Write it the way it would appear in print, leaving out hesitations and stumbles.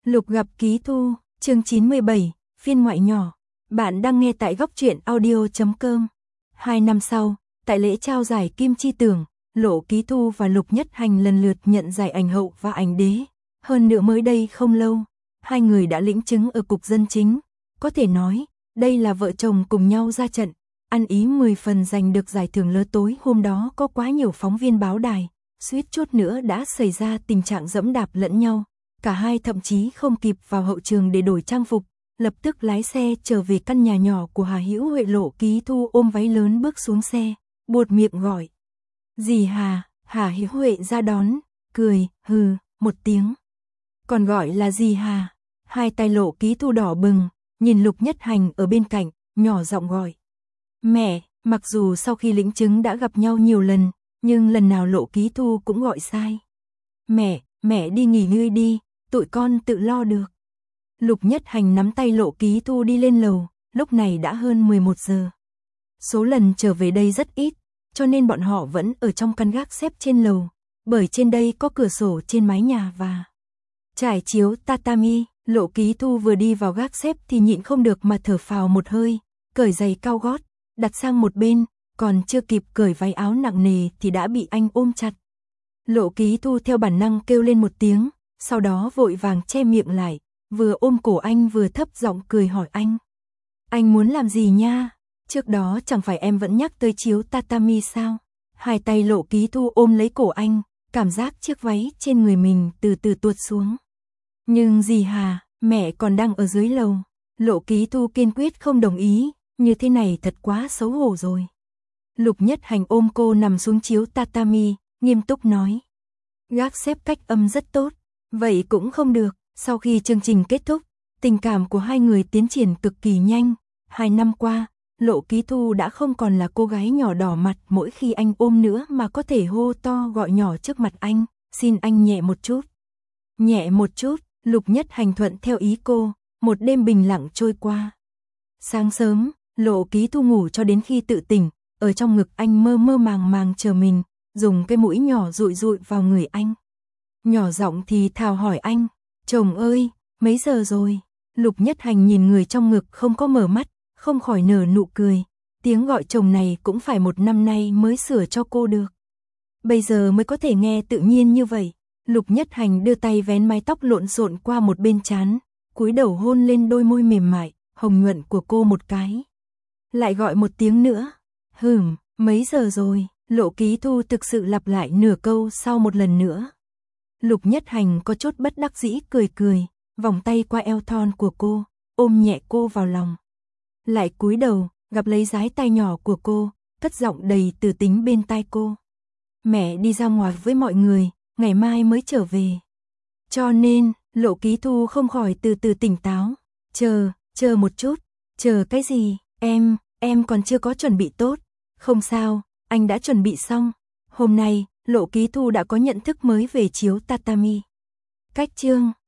Lục gặp Ký Thu, chương 97, phiên ngoại nhỏ. Bạn đang nghe tại góc truyện audio.com. 2 năm sau, tại lễ trao giải Kim Chi Tưởng, Lộ Ký Thu và Lục Nhất Hành lần lượt nhận giải ảnh hậu và ảnh đế. Hơn nữa mới đây không lâu, hai người đã lĩnh chứng ở cục dân chính. Có thể nói, đây là vợ chồng cùng nhau ra trận, ăn ý 10 phần giành được giải thưởng lớn. Tối hôm đó có quá nhiều phóng viên báo đài, suýt chút nữa đã xảy ra tình trạng giẫm đạp lẫn nhau. Cả hai thậm chí không kịp vào hậu trường để đổi trang phục, lập tức lái xe trở về căn nhà nhỏ của Hà Hữu Huệ. Lộ Ký Thu ôm váy lớn bước xuống xe, buột miệng gọi: "Dì Hà." Hà Hữu Huệ ra đón, cười hừ một tiếng. Còn gọi là dì Hà? Hai tay Lộ Ký Thu đỏ bừng, nhìn Lục Nhất Hành ở bên cạnh, nhỏ giọng gọi: "Mẹ." Mặc dù sau khi lĩnh chứng đã gặp nhau nhiều lần, nhưng lần nào Lộ Ký Thu cũng gọi sai. Mẹ đi nghỉ ngơi đi, tụi con tự lo được." Lục Nhất Hành nắm tay Lộ Ký Thu đi lên lầu, lúc này đã hơn 11 giờ. Số lần trở về đây rất ít, cho nên bọn họ vẫn ở trong căn gác xếp trên lầu, bởi trên đây có cửa sổ trên mái nhà và trải chiếu tatami. Lộ Ký Thu vừa đi vào gác xếp thì nhịn không được mà thở phào một hơi, cởi giày cao gót, đặt sang một bên, còn chưa kịp cởi váy áo nặng nề thì đã bị anh ôm chặt. Lộ Ký Thu theo bản năng kêu lên một tiếng, sau đó vội vàng che miệng lại, vừa ôm cổ anh vừa thấp giọng cười hỏi anh: "Anh muốn làm gì nha? Trước đó chẳng phải em vẫn nhắc tới chiếu tatami sao?" Hai tay Lộ Ký Thu ôm lấy cổ anh, cảm giác chiếc váy trên người mình từ từ tuột xuống. "Nhưng dì Hà, mẹ còn đang ở dưới lầu." Lộ Ký Thu kiên quyết không đồng ý, như thế này thật quá xấu hổ rồi. Lục Nhất Hành ôm cô nằm xuống chiếu tatami, nghiêm túc nói: "Gác xếp cách âm rất tốt." Vậy cũng không được. Sau khi chương trình kết thúc, tình cảm của hai người tiến triển cực kỳ nhanh. 2 năm qua, Lộ Ký Thu đã không còn là cô gái nhỏ đỏ mặt mỗi khi anh ôm nữa mà có thể hô to gọi nhỏ trước mặt anh: "Xin anh nhẹ một chút." Nhẹ một chút. Lục Nhất Hành thuận theo ý cô. Một đêm bình lặng trôi qua. Sáng sớm, Lộ Ký Thu ngủ cho đến khi tự tỉnh, ở trong ngực anh mơ mơ màng màng chờ mình, dùng cái mũi nhỏ dụi dụi vào người anh. Nhỏ giọng thì thào hỏi anh: "Chồng ơi, mấy giờ rồi?" Lục Nhất Hành nhìn người trong ngực không có mở mắt, không khỏi nở nụ cười. Tiếng gọi chồng này cũng phải 1 năm nay mới sửa cho cô được. Bây giờ mới có thể nghe tự nhiên như vậy. Lục Nhất Hành đưa tay vén mái tóc lộn xộn qua một bên trán, cúi đầu hôn lên đôi môi mềm mại, hồng nhuận của cô một cái. Lại gọi một tiếng nữa. Mấy giờ rồi?" Lộ Ký Thu thực sự lặp lại nửa câu sau một lần nữa. Lục Nhất Hành có chút bất đắc dĩ cười cười, vòng tay qua eo thon của cô, ôm nhẹ cô vào lòng. Lại cúi đầu, gặp lấy dái tai nhỏ của cô, cất giọng đầy từ tính bên tai cô: "Mẹ đi ra ngoài với mọi người, ngày mai mới trở về." Cho nên, Lộ Ký Thu không khỏi từ từ tỉnh táo. Chờ một chút." "Chờ cái gì? Em còn chưa có chuẩn bị tốt." "Không sao, anh đã chuẩn bị xong." Hôm nay, Lộ Ký Thu đã có nhận thức mới về chiếu tatami. Cách chương